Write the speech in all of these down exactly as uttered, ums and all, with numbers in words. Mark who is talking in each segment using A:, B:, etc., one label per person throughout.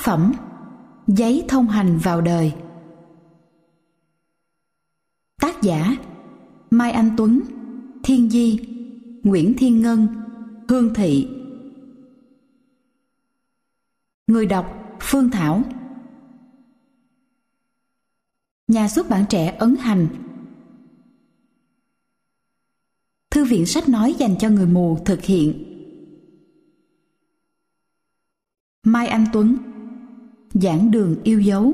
A: phẩm Giấy thông hành vào đời. Tác giả Mai Anh Tuấn, Thiên Di, Nguyễn Thiên Ngân, Hương Thị. Người đọc Phương Thảo. Nhà xuất bản trẻ ấn hành. Thư viện sách nói dành cho người mù thực hiện. Mai Anh Tuấn, Giảng đường yêu dấu.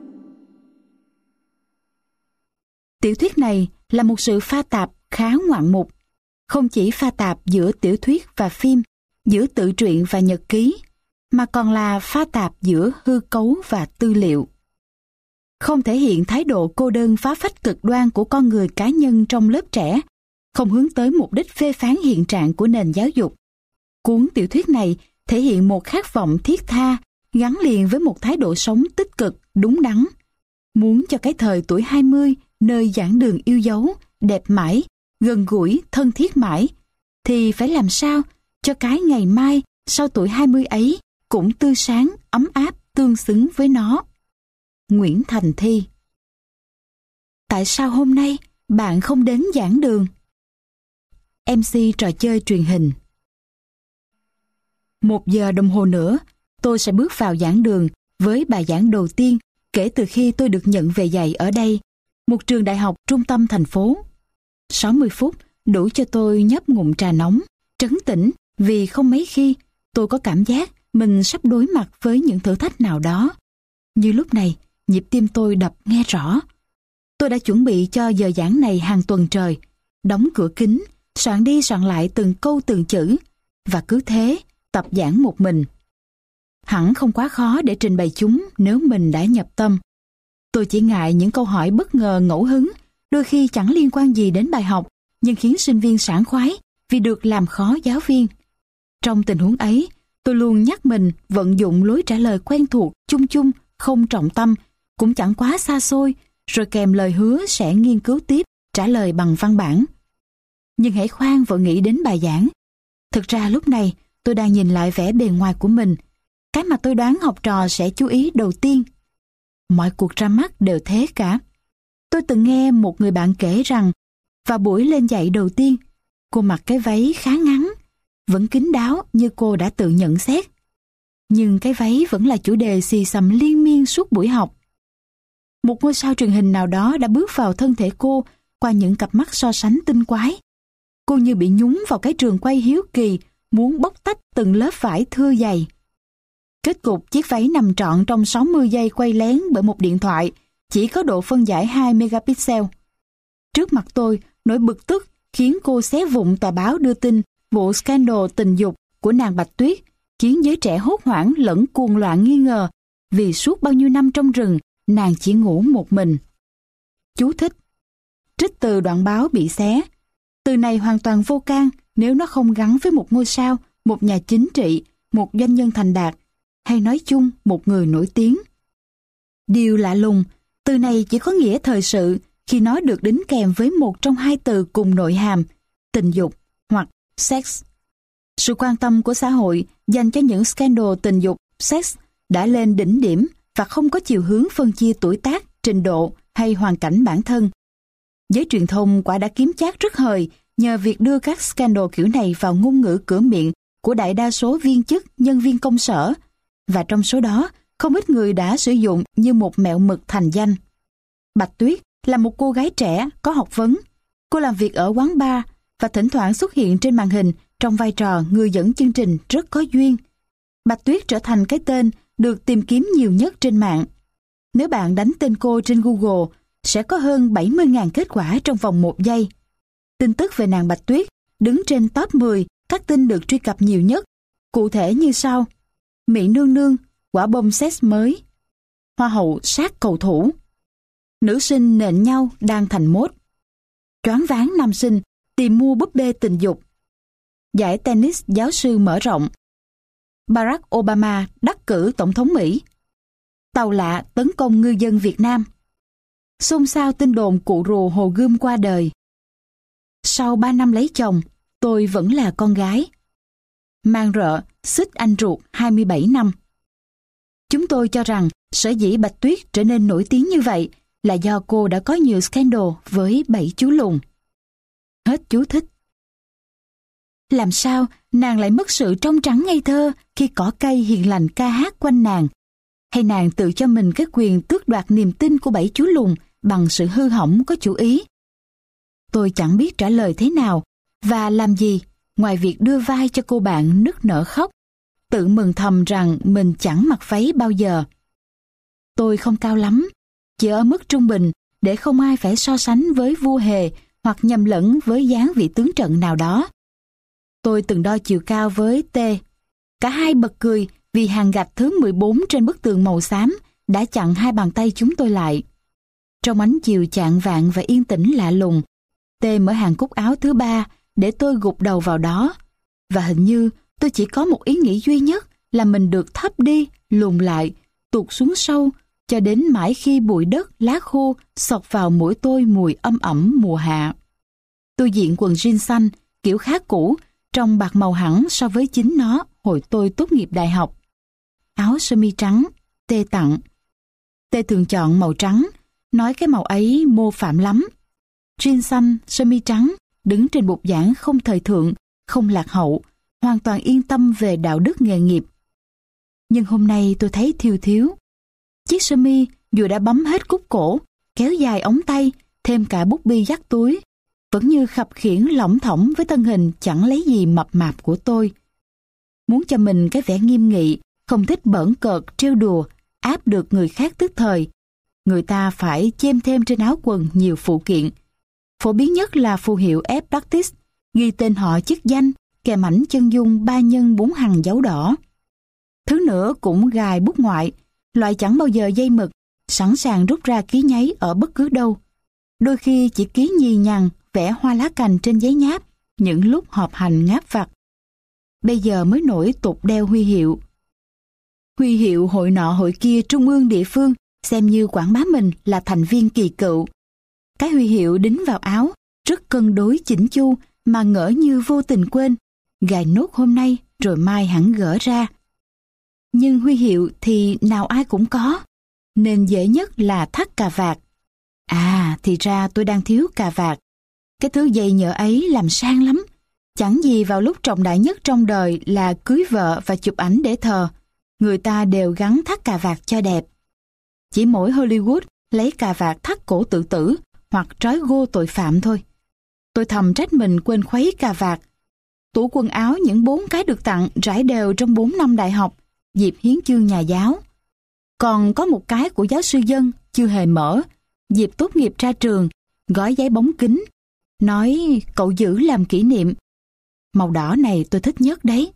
A: Tiểu thuyết này là một sự pha tạp khá ngoạn mục, không chỉ pha tạp giữa tiểu thuyết và phim, giữa tự truyện và nhật ký, mà còn là pha tạp giữa hư cấu và tư liệu. Không thể hiện thái độ cô đơn phá phách cực đoan của con người cá nhân trong lớp trẻ, không hướng tới mục đích phê phán hiện trạng của nền giáo dục. Cuốn tiểu thuyết này thể hiện một khát vọng thiết tha, gắn liền với một thái độ sống tích cực, đúng đắn. Muốn cho cái thời tuổi hai mươi, nơi giảng đường yêu dấu, đẹp mãi, gần gũi, thân thiết mãi, thì phải làm sao cho cái ngày mai sau tuổi hai mươi ấy cũng tươi sáng, ấm áp, tương xứng với nó. Nguyễn Thành Thi. Tại sao hôm nay bạn không đến giảng đường? em xê trò chơi truyền hình. Một giờ đồng hồ nữa, tôi sẽ bước vào giảng đường với bài giảng đầu tiên kể từ khi tôi được nhận về dạy ở đây, một trường đại học trung tâm thành phố. sáu mươi phút đủ cho tôi nhấp ngụm trà nóng, trấn tĩnh vì không mấy khi tôi có cảm giác mình sắp đối mặt với những thử thách nào đó. Như lúc này, nhịp tim tôi đập nghe rõ. Tôi đã chuẩn bị cho giờ giảng này hàng tuần trời, đóng cửa kính, soạn đi soạn lại từng câu từng chữ, và cứ thế tập giảng một mình. Hẳn không quá khó để trình bày chúng nếu mình đã nhập tâm. Tôi chỉ ngại những câu hỏi bất ngờ ngẫu hứng, đôi khi chẳng liên quan gì đến bài học, nhưng khiến sinh viên sảng khoái vì được làm khó giáo viên. Trong tình huống ấy, tôi luôn nhắc mình vận dụng lối trả lời quen thuộc, chung chung, không trọng tâm, cũng chẳng quá xa xôi, rồi kèm lời hứa sẽ nghiên cứu tiếp, trả lời bằng văn bản. Nhưng hãy khoan vội nghĩ đến bài giảng. Thực ra lúc này, tôi đang nhìn lại vẻ bề ngoài của mình, cái mà tôi đoán học trò sẽ chú ý đầu tiên. Mọi cuộc ra mắt đều thế cả. Tôi từng nghe một người bạn kể rằng, vào buổi lên dạy đầu tiên, cô mặc cái váy khá ngắn, vẫn kín đáo như cô đã tự nhận xét. Nhưng cái váy vẫn là chủ đề xì xầm liên miên suốt buổi học. Một ngôi sao truyền hình nào đó đã bước vào thân thể cô qua những cặp mắt so sánh tinh quái. Cô như bị nhúng vào cái trường quay hiếu kỳ, muốn bóc tách từng lớp vải thưa dày. Kết cục chiếc váy nằm trọn trong sáu mươi giây quay lén bởi một điện thoại chỉ có độ phân giải hai megapixel. Trước mặt tôi, nỗi bực tức khiến cô xé vụn tờ báo đưa tin vụ scandal tình dục của nàng Bạch Tuyết, khiến giới trẻ hốt hoảng lẫn cuồng loạn nghi ngờ vì suốt bao nhiêu năm trong rừng nàng chỉ ngủ một mình. Chú thích: trích từ đoạn báo bị xé. Từ này hoàn toàn vô can nếu nó không gắn với một ngôi sao, một nhà chính trị, một doanh nhân thành đạt, hay nói chung một người nổi tiếng. Điều lạ lùng, từ này chỉ có nghĩa thời sự khi nó được đính kèm với một trong hai từ cùng nội hàm, tình dục hoặc sex. Sự quan tâm của xã hội dành cho những scandal tình dục, sex đã lên đỉnh điểm và không có chiều hướng phân chia tuổi tác, trình độ hay hoàn cảnh bản thân. Giới truyền thông quả đã kiếm chác rất hời nhờ việc đưa các scandal kiểu này vào ngôn ngữ cửa miệng của đại đa số viên chức, nhân viên công sở, và trong số đó, không ít người đã sử dụng như một mẹo mực thành danh. Bạch Tuyết là một cô gái trẻ có học vấn. Cô làm việc ở quán bar và thỉnh thoảng xuất hiện trên màn hình trong vai trò người dẫn chương trình rất có duyên. Bạch Tuyết trở thành cái tên được tìm kiếm nhiều nhất trên mạng. Nếu bạn đánh tên cô trên Google, sẽ có hơn bảy mươi nghìn kết quả trong vòng một giây. Tin tức về nàng Bạch Tuyết đứng trên top mười các tin được truy cập nhiều nhất, cụ thể như sau: Mỹ nương nương, quả bom sex mới. Hoa hậu sát cầu thủ. Nữ sinh nện nhau đang thành mốt. Choáng váng nam sinh tìm mua búp bê tình dục. Giải tennis giáo sư mở rộng. Barack Obama đắc cử tổng thống Mỹ. Tàu lạ tấn công ngư dân Việt Nam. Xôn xao tin đồn cụ rùa Hồ Gươm qua đời. Sau ba năm lấy chồng, tôi vẫn là con gái. Mang rợ, xích anh ruột hai mươi bảy năm. Chúng tôi cho rằng sở dĩ Bạch Tuyết trở nên nổi tiếng như vậy là do cô đã có nhiều scandal với bảy chú lùn. Hết chú thích. Làm sao nàng lại mất sự trong trắng ngây thơ khi cỏ cây hiền lành ca hát quanh nàng? Hay nàng tự cho mình cái quyền tước đoạt niềm tin của bảy chú lùn bằng sự hư hỏng có chủ ý? Tôi chẳng biết trả lời thế nào và làm gì ngoài việc đưa vai cho cô bạn nức nở khóc, tự mừng thầm rằng mình chẳng mặc váy bao giờ. Tôi không cao lắm, chỉ ở mức trung bình để không ai phải so sánh với vua hề hoặc nhầm lẫn với dáng vị tướng trận nào đó. Tôi từng đo chiều cao với T. Cả hai bật cười vì hàng gạch thứ mười bốn trên bức tường màu xám đã chặn hai bàn tay chúng tôi lại. Trong ánh chiều chạng vạng và yên tĩnh lạ lùng, T mở hàng cúc áo thứ ba để tôi gục đầu vào đó. Và hình như tôi chỉ có một ý nghĩ duy nhất là mình được thấp đi, lùn lại, tụt xuống sâu, cho đến mãi khi bụi đất, lá khô xộc vào mũi tôi mùi âm ẩm mùa hạ. Tôi diện quần jean xanh, kiểu khá cũ, trông bạc màu hẳn so với chính nó hồi tôi tốt nghiệp đại học. Áo sơ mi trắng, Tê tặng. Tê thường chọn màu trắng, nói cái màu ấy mô phạm lắm. Jean xanh, sơ mi trắng, đứng trên bục giảng không thời thượng, không lạc hậu, hoàn toàn yên tâm về đạo đức nghề nghiệp. Nhưng hôm nay tôi thấy thiếu thiếu. Chiếc sơ mi dù đã bấm hết cúc cổ, kéo dài ống tay, thêm cả bút bi dắt túi, vẫn như khập khiễng lỏng thỏng với thân hình chẳng lấy gì mập mạp của tôi. Muốn cho mình cái vẻ nghiêm nghị, không thích bỡn cợt, trêu đùa, áp được người khác tức thời, người ta phải chêm thêm trên áo quần nhiều phụ kiện. Phổ biến nhất là phù hiệu F Practice, ghi tên họ chức danh, kèm ảnh chân dung ba nhân bốn hàng dấu đỏ. Thứ nữa cũng gài bút ngoại, loại chẳng bao giờ dây mực, sẵn sàng rút ra ký nháy ở bất cứ đâu. Đôi khi chỉ ký nhì nhằng, vẽ hoa lá cành trên giấy nháp, những lúc họp hành ngáp vặt. Bây giờ mới nổi tục đeo huy hiệu. Huy hiệu hội nọ hội kia trung ương địa phương, xem như quảng bá mình là thành viên kỳ cựu. Cái huy hiệu đính vào áo, rất cân đối chỉnh chu mà ngỡ như vô tình quên, gài nốt hôm nay rồi mai hẳn gỡ ra. Nhưng huy hiệu thì nào ai cũng có, nên dễ nhất là thắt cà vạt. À, thì ra tôi đang thiếu cà vạt. Cái thứ dây nhựa ấy làm sang lắm. Chẳng gì vào lúc trọng đại nhất trong đời là cưới vợ và chụp ảnh để thờ, người ta đều gắn thắt cà vạt cho đẹp. Chỉ mỗi Hollywood lấy cà vạt thắt cổ tự tử hoặc trói gô tội phạm thôi. Tôi thầm trách mình quên khuấy cà vạt. Tủ quần áo những bốn cái được tặng rải đều trong bốn năm đại học, dịp hiến chương nhà giáo. Còn có một cái của giáo sư Dân chưa hề mở, dịp tốt nghiệp ra trường, gói giấy bóng kính, nói cậu giữ làm kỷ niệm. Màu đỏ này tôi thích nhất đấy.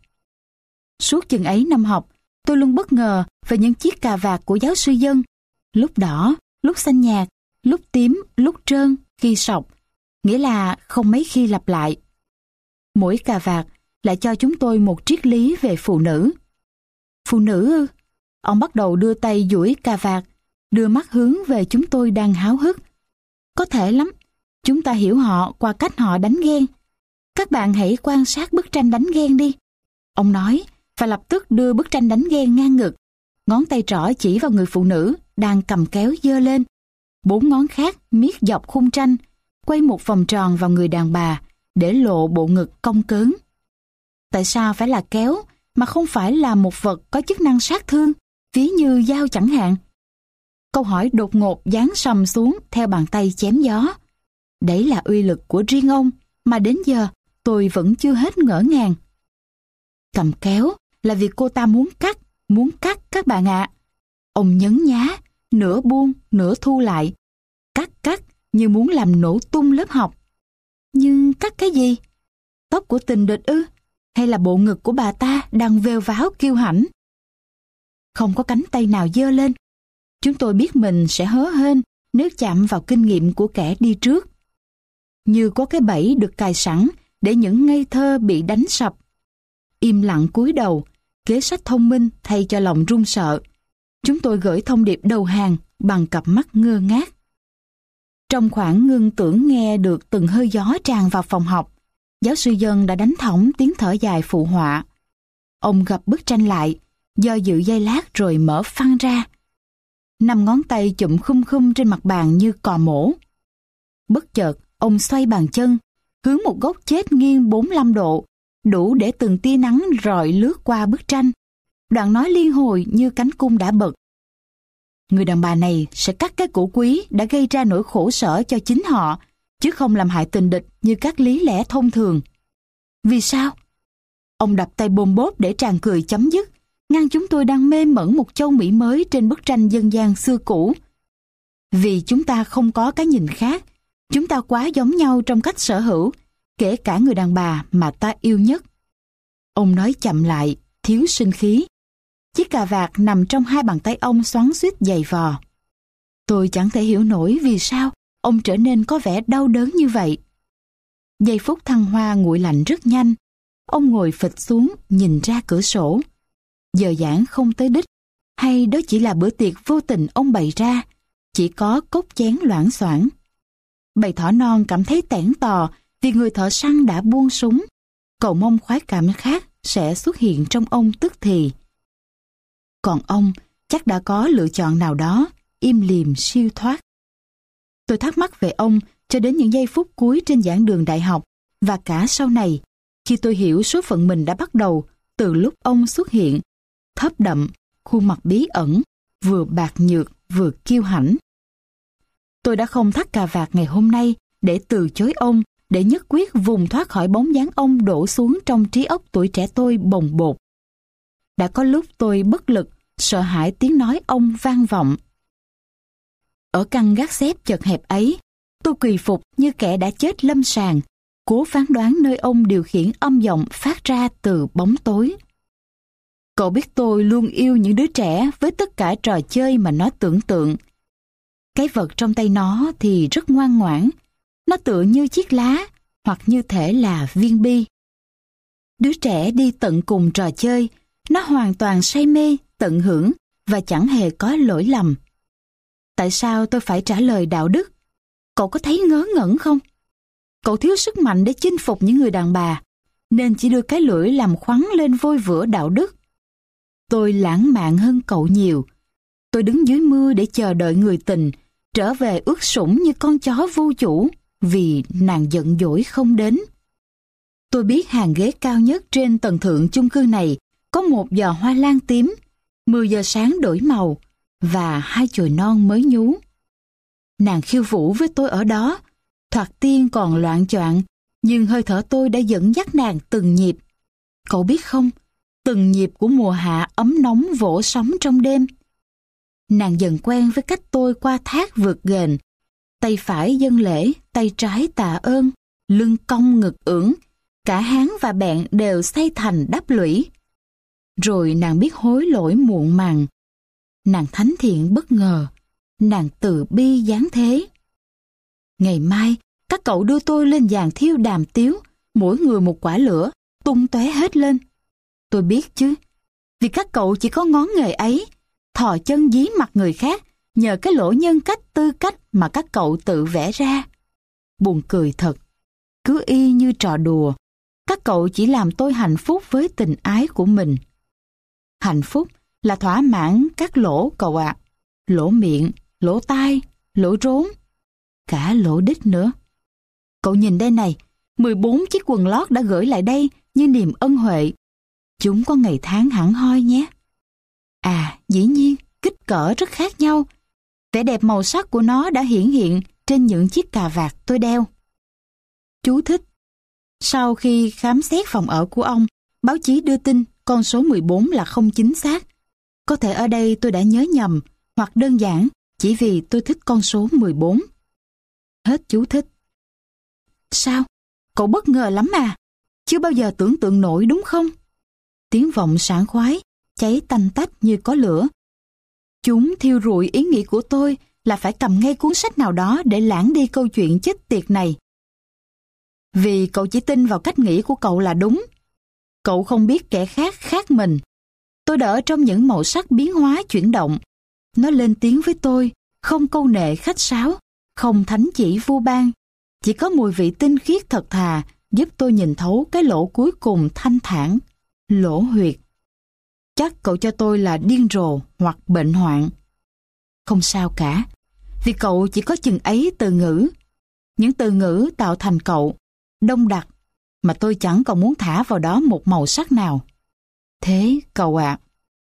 A: Suốt chừng ấy năm học, tôi luôn bất ngờ về những chiếc cà vạt của giáo sư Dân. Lúc đỏ, lúc xanh nhạt, lúc tím, lúc trơn, khi sọc. Nghĩa là không mấy khi lặp lại. Mỗi cà vạt lại cho chúng tôi một triết lý về phụ nữ. Phụ nữ ư? Ông bắt đầu đưa tay duỗi cà vạt, đưa mắt hướng về chúng tôi đang háo hức. Có thể lắm, chúng ta hiểu họ qua cách họ đánh ghen. Các bạn hãy quan sát bức tranh đánh ghen đi. Ông nói, và lập tức đưa bức tranh đánh ghen ngang ngực. Ngón tay trỏ chỉ vào người phụ nữ đang cầm kéo giơ lên. Bốn ngón khác miết dọc khung tranh, quay một vòng tròn vào người đàn bà để lộ bộ ngực cong cớn. Tại sao phải là kéo mà không phải là một vật có chức năng sát thương, ví như dao chẳng hạn? Câu hỏi đột ngột giáng sầm xuống theo bàn tay chém gió. Đấy là uy lực của riêng ông mà đến giờ tôi vẫn chưa hết ngỡ ngàng. Cầm kéo là việc cô ta muốn cắt, muốn cắt các bạn ạ. Ông nhấn nhá, nửa buông, nửa thu lại. Cắt cắt như muốn làm nổ tung lớp học. Nhưng cắt cái gì? Tóc của tình địch ư? Hay là bộ ngực của bà ta đang vêu váo kiêu hãnh? Không có cánh tay nào giơ lên. Chúng tôi biết mình sẽ hớ hênh nếu chạm vào kinh nghiệm của kẻ đi trước. Như có cái bẫy được cài sẵn để những ngây thơ bị đánh sập. Im lặng cúi đầu, kế sách thông minh thay cho lòng run sợ. Chúng tôi gửi thông điệp đầu hàng bằng cặp mắt ngơ ngác. Trong khoảng ngưng tưởng nghe được từng hơi gió tràn vào phòng học, giáo sư Dân đã đánh thõng tiếng thở dài phụ họa. Ông gập bức tranh lại, do dự giây lát rồi mở phăng ra. Năm ngón tay chụm khum khum trên mặt bàn như cò mổ. Bất chợt, ông xoay bàn chân, hướng một góc chết nghiêng bốn mươi lăm độ, đủ để từng tia nắng rọi lướt qua bức tranh. Đoạn nói liên hồi như cánh cung đã bật. Người đàn bà này sẽ cắt cái củ quý đã gây ra nỗi khổ sở cho chính họ, chứ không làm hại tình địch như các lý lẽ thông thường. Vì sao? Ông đập tay bôm bốp để tràng cười chấm dứt, ngăn chúng tôi đang mê mẩn một châu Mỹ mới trên bức tranh dân gian xưa cũ. Vì chúng ta không có cái nhìn khác, chúng ta quá giống nhau trong cách sở hữu, kể cả người đàn bà mà ta yêu nhất. Ông nói chậm lại, thiếu sinh khí. Chiếc cà vạt nằm trong hai bàn tay ông xoắn xuýt dày vò. Tôi chẳng thể hiểu nổi vì sao ông trở nên có vẻ đau đớn như vậy. Giây phút thăng hoa nguội lạnh rất nhanh. Ông ngồi phịch xuống nhìn ra cửa sổ. Giờ giảng không tới đích, hay đó chỉ là bữa tiệc vô tình ông bày ra, chỉ có cốc chén loảng xoảng. Bầy thỏ non cảm thấy tẻn tò vì người thợ săn đã buông súng. Cậu mong khoái cảm khác sẽ xuất hiện trong ông tức thì. Còn ông chắc đã có lựa chọn nào đó, im lìm siêu thoát. Tôi thắc mắc về ông cho đến những giây phút cuối trên giảng đường đại học và cả sau này, khi tôi hiểu số phận mình đã bắt đầu từ lúc ông xuất hiện, thấp đậm, khuôn mặt bí ẩn, vừa bạc nhược vừa kiêu hãnh. Tôi đã không thắt cà vạt ngày hôm nay để từ chối ông, để nhất quyết vùng thoát khỏi bóng dáng ông đổ xuống trong trí óc tuổi trẻ tôi bồng bột. Đã có lúc tôi bất lực, sợ hãi tiếng nói ông vang vọng. Ở căn gác xếp chật hẹp ấy, tôi quỳ phục như kẻ đã chết lâm sàng, cố phán đoán nơi ông điều khiển âm giọng phát ra từ bóng tối. Cậu biết tôi luôn yêu những đứa trẻ với tất cả trò chơi mà nó tưởng tượng. Cái vật trong tay nó thì rất ngoan ngoãn, nó tựa như chiếc lá hoặc như thể là viên bi. Đứa trẻ đi tận cùng trò chơi, nó hoàn toàn say mê, tận hưởng và chẳng hề có lỗi lầm. Tại sao tôi phải trả lời đạo đức? Cậu có thấy ngớ ngẩn không? Cậu thiếu sức mạnh để chinh phục những người đàn bà, nên chỉ đưa cái lưỡi làm khoắn lên vôi vữa đạo đức. Tôi lãng mạn hơn cậu nhiều. Tôi đứng dưới mưa để chờ đợi người tình, trở về ướt sũng như con chó vô chủ, vì nàng giận dỗi không đến. Tôi biết hàng ghế cao nhất trên tầng thượng chung cư này có một giò hoa lan tím, mười giờ sáng đổi màu, và hai chồi non mới nhú. Nàng khiêu vũ với tôi ở đó, thoạt tiên còn loạng choạng, nhưng hơi thở tôi đã dẫn dắt nàng từng nhịp. Cậu biết không, từng nhịp của mùa hạ ấm nóng vỗ sóng trong đêm. Nàng dần quen với cách tôi qua thác vượt ghềnh, tay phải dâng lễ, tay trái tạ ơn, lưng cong ngực ưỡn, cả háng và bẹn đều xây thành đắp lũy. Rồi nàng biết hối lỗi muộn màng. Nàng thánh thiện bất ngờ, nàng từ bi giáng thế. Ngày mai, các cậu đưa tôi lên giàn thiêu đàm tiếu, mỗi người một quả lửa, tung tóe hết lên. Tôi biết chứ, vì các cậu chỉ có ngón nghề ấy, thò chân dí mặt người khác, nhờ cái lỗ nhân cách tư cách mà các cậu tự vẽ ra. Buồn cười thật, cứ y như trò đùa, các cậu chỉ làm tôi hạnh phúc với tình ái của mình. Hạnh phúc là thỏa mãn các lỗ cậu ạ, à. Lỗ miệng, lỗ tai, lỗ rốn, cả lỗ đít nữa. Cậu nhìn đây này, mười bốn chiếc quần lót đã gửi lại đây như niềm ân huệ. Chúng có ngày tháng hẳn hoi nhé. À, dĩ nhiên, kích cỡ rất khác nhau. Vẻ đẹp màu sắc của nó đã hiển hiện trên những chiếc cà vạt tôi đeo. Chú thích. Sau khi khám xét phòng ở của ông, báo chí đưa tin con số mười bốn là không chính xác. Có thể ở đây tôi đã nhớ nhầm, hoặc đơn giản chỉ vì tôi thích con số mười bốn. Hết chú thích. Sao? Cậu bất ngờ lắm à? Chưa bao giờ tưởng tượng nổi đúng không? Tiếng vọng sảng khoái, cháy tanh tách như có lửa. Chúng thiêu rụi ý nghĩ của tôi là phải cầm ngay cuốn sách nào đó để lãng đi câu chuyện chết tiệt này. Vì cậu chỉ tin vào cách nghĩ của cậu là đúng. Cậu không biết kẻ khác khác mình. Tôi đỡ trong những màu sắc biến hóa chuyển động. Nó lên tiếng với tôi, không câu nệ khách sáo, không thánh chỉ vu ban. Chỉ có mùi vị tinh khiết thật thà giúp tôi nhìn thấu cái lỗ cuối cùng thanh thản, lỗ huyệt. Chắc cậu cho tôi là điên rồ hoặc bệnh hoạn. Không sao cả, vì cậu chỉ có chừng ấy từ ngữ. Những từ ngữ tạo thành cậu, đông đặc, mà tôi chẳng còn muốn thả vào đó một màu sắc nào. Thế cậu ạ.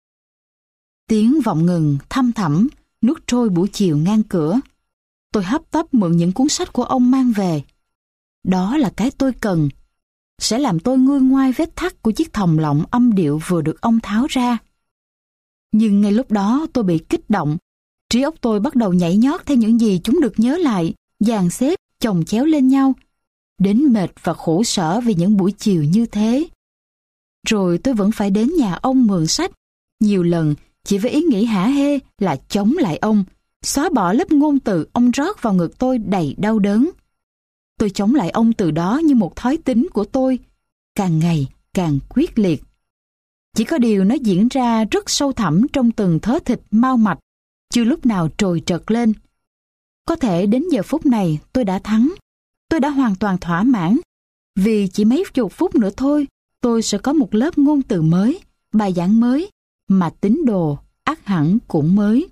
A: Tiếng vọng ngừng, thăm thẳm, nuốt trôi buổi chiều ngang cửa. Tôi hấp tấp mượn những cuốn sách của ông mang về. Đó là cái tôi cần. Sẽ làm tôi nguôi ngoai vết thắt của chiếc thòng lọng âm điệu vừa được ông tháo ra. Nhưng ngay lúc đó tôi bị kích động. Trí óc tôi bắt đầu nhảy nhót theo những gì chúng được nhớ lại, dàn xếp, chồng chéo lên nhau. Đến mệt và khổ sở vì những buổi chiều như thế. Rồi tôi vẫn phải đến nhà ông mượn sách. Nhiều lần, chỉ với ý nghĩ hả hê là chống lại ông, xóa bỏ lớp ngôn từ ông rót vào ngực tôi đầy đau đớn. Tôi chống lại ông từ đó như một thói tính của tôi, càng ngày càng quyết liệt. Chỉ có điều nó diễn ra rất sâu thẳm trong từng thớ thịt mao mạch, chưa lúc nào trồi trật lên. Có thể đến giờ phút này tôi đã thắng, tôi đã hoàn toàn thỏa mãn, vì chỉ mấy chục phút nữa thôi, tôi sẽ có một lớp ngôn từ mới, bài giảng mới, mà tín đồ ắt hẳn cũng mới.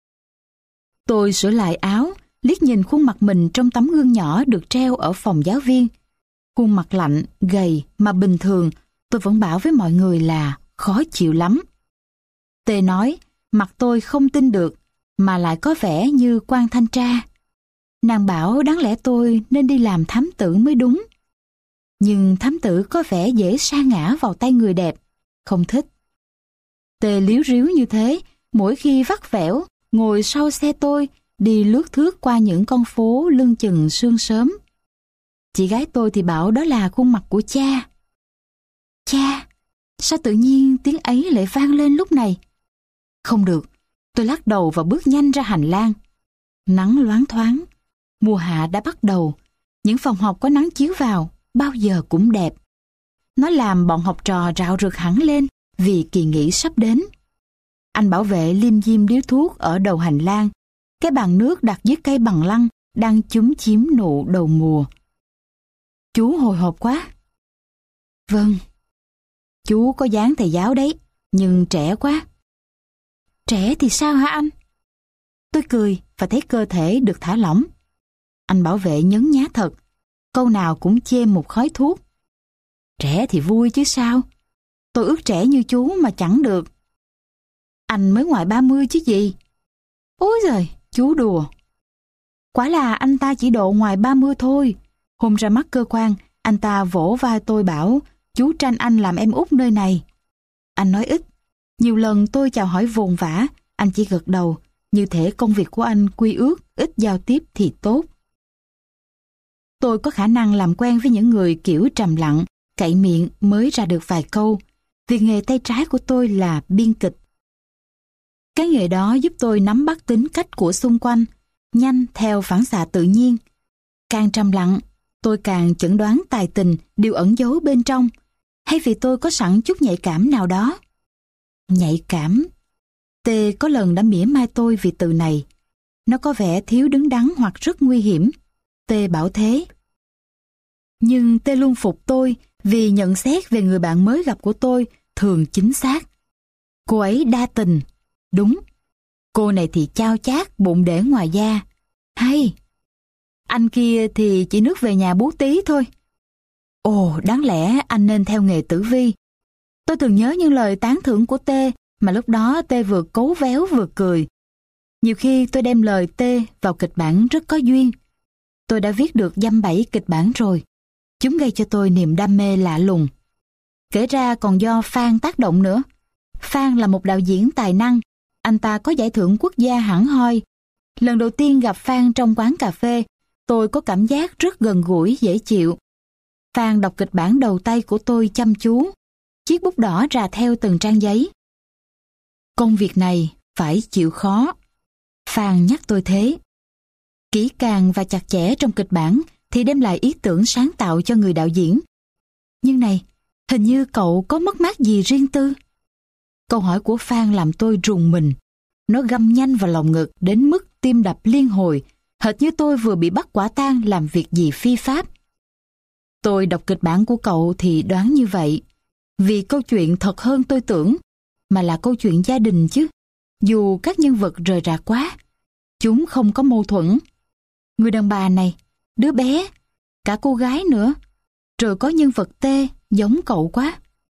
A: Tôi sửa lại áo, liếc nhìn khuôn mặt mình trong tấm gương nhỏ được treo ở phòng giáo viên. Khuôn mặt lạnh, gầy mà bình thường, tôi vẫn bảo với mọi người là khó chịu lắm. Tê nói, mặt tôi không tin được, mà lại có vẻ như quan thanh tra. Nàng bảo đáng lẽ tôi nên đi làm thám tử mới đúng. Nhưng thám tử có vẻ dễ sa ngã vào tay người đẹp, không thích. Tê líu ríu như thế, mỗi khi vắt vẻo, ngồi sau xe tôi, đi lướt thướt qua những con phố lưng chừng sương sớm. Chị gái tôi thì bảo đó là khuôn mặt của cha. Cha, sao tự nhiên tiếng ấy lại vang lên lúc này? Không được, tôi lắc đầu và bước nhanh ra hành lang. Nắng loáng thoáng, mùa hạ đã bắt đầu, những phòng học có nắng chiếu vào, bao giờ cũng đẹp. Nó làm bọn học trò rạo rực hẳn lên vì kỳ nghỉ sắp đến. Anh bảo vệ liêm diêm điếu thuốc ở đầu hành lang, cái bàn nước đặt dưới cây bằng lăng đang chúm chím nụ đầu mùa. Chú hồi hộp quá. Vâng. Chú có dáng thầy giáo đấy, nhưng trẻ quá. Trẻ thì sao hả anh? Tôi cười và thấy cơ thể được thả lỏng. Anh bảo vệ nhấn nhá thật, câu nào cũng chê một khói thuốc. Trẻ thì vui chứ sao? Tôi ước trẻ như chú mà chẳng được. Anh mới ngoài ba mươi chứ gì? Ôi giời, chú đùa. Quả là anh ta chỉ độ ngoài ba mươi thôi. Hôm ra mắt cơ quan, anh ta vỗ vai tôi bảo chú tranh anh làm em út nơi này. Anh nói ít. Nhiều lần tôi chào hỏi vồn vã, anh chỉ gật đầu, như thể công việc của anh quy ước, ít giao tiếp thì tốt. Tôi có khả năng làm quen với những người kiểu trầm lặng, cậy miệng mới ra được vài câu, vì nghề tay trái của tôi là biên kịch. Cái nghề đó giúp tôi nắm bắt tính cách của xung quanh, nhanh theo phản xạ tự nhiên. Càng trầm lặng, tôi càng chẩn đoán tài tình điều ẩn giấu bên trong, hay vì tôi có sẵn chút nhạy cảm nào đó. Nhạy cảm. Tê có lần đã mỉa mai tôi vì từ này. Nó có vẻ thiếu đứng đắn hoặc rất nguy hiểm. Tê bảo thế. Nhưng Tê luôn phục tôi vì nhận xét về người bạn mới gặp của tôi thường chính xác. Cô ấy đa tình. Đúng. Cô này thì chao chát, bụng để ngoài da. Hay. Anh kia thì chỉ nước về nhà bú tí thôi. Ồ, đáng lẽ anh nên theo nghề tử vi. Tôi thường nhớ những lời tán thưởng của Tê, mà lúc đó Tê vừa cấu véo vừa cười. Nhiều khi tôi đem lời Tê vào kịch bản rất có duyên. Tôi đã viết được dăm bảy kịch bản rồi. Chúng gây cho tôi niềm đam mê lạ lùng. Kể ra còn do Phan tác động nữa. Phan là một đạo diễn tài năng. Anh ta có giải thưởng quốc gia hẳn hoi. Lần đầu tiên gặp Phan trong quán cà phê, tôi có cảm giác rất gần gũi, dễ chịu. Phan đọc kịch bản đầu tay của tôi chăm chú. Chiếc bút đỏ rà theo từng trang giấy. Công việc này phải chịu khó. Phan nhắc tôi thế. Kỹ càng và chặt chẽ trong kịch bản thì đem lại ý tưởng sáng tạo cho người đạo diễn. Nhưng này, hình như cậu có mất mát gì riêng tư? Câu hỏi của Phan làm tôi rùng mình. Nó găm nhanh vào lòng ngực đến mức tim đập liên hồi, hệt như tôi vừa bị bắt quả tang làm việc gì phi pháp. Tôi đọc kịch bản của cậu thì đoán như vậy. Vì câu chuyện thật hơn tôi tưởng. mà là câu chuyện gia đình chứ. Dù các nhân vật rời rạc quá, chúng không có mâu thuẫn. Người đàn bà này, đứa bé, cả cô gái nữa, rồi có nhân vật T giống cậu quá.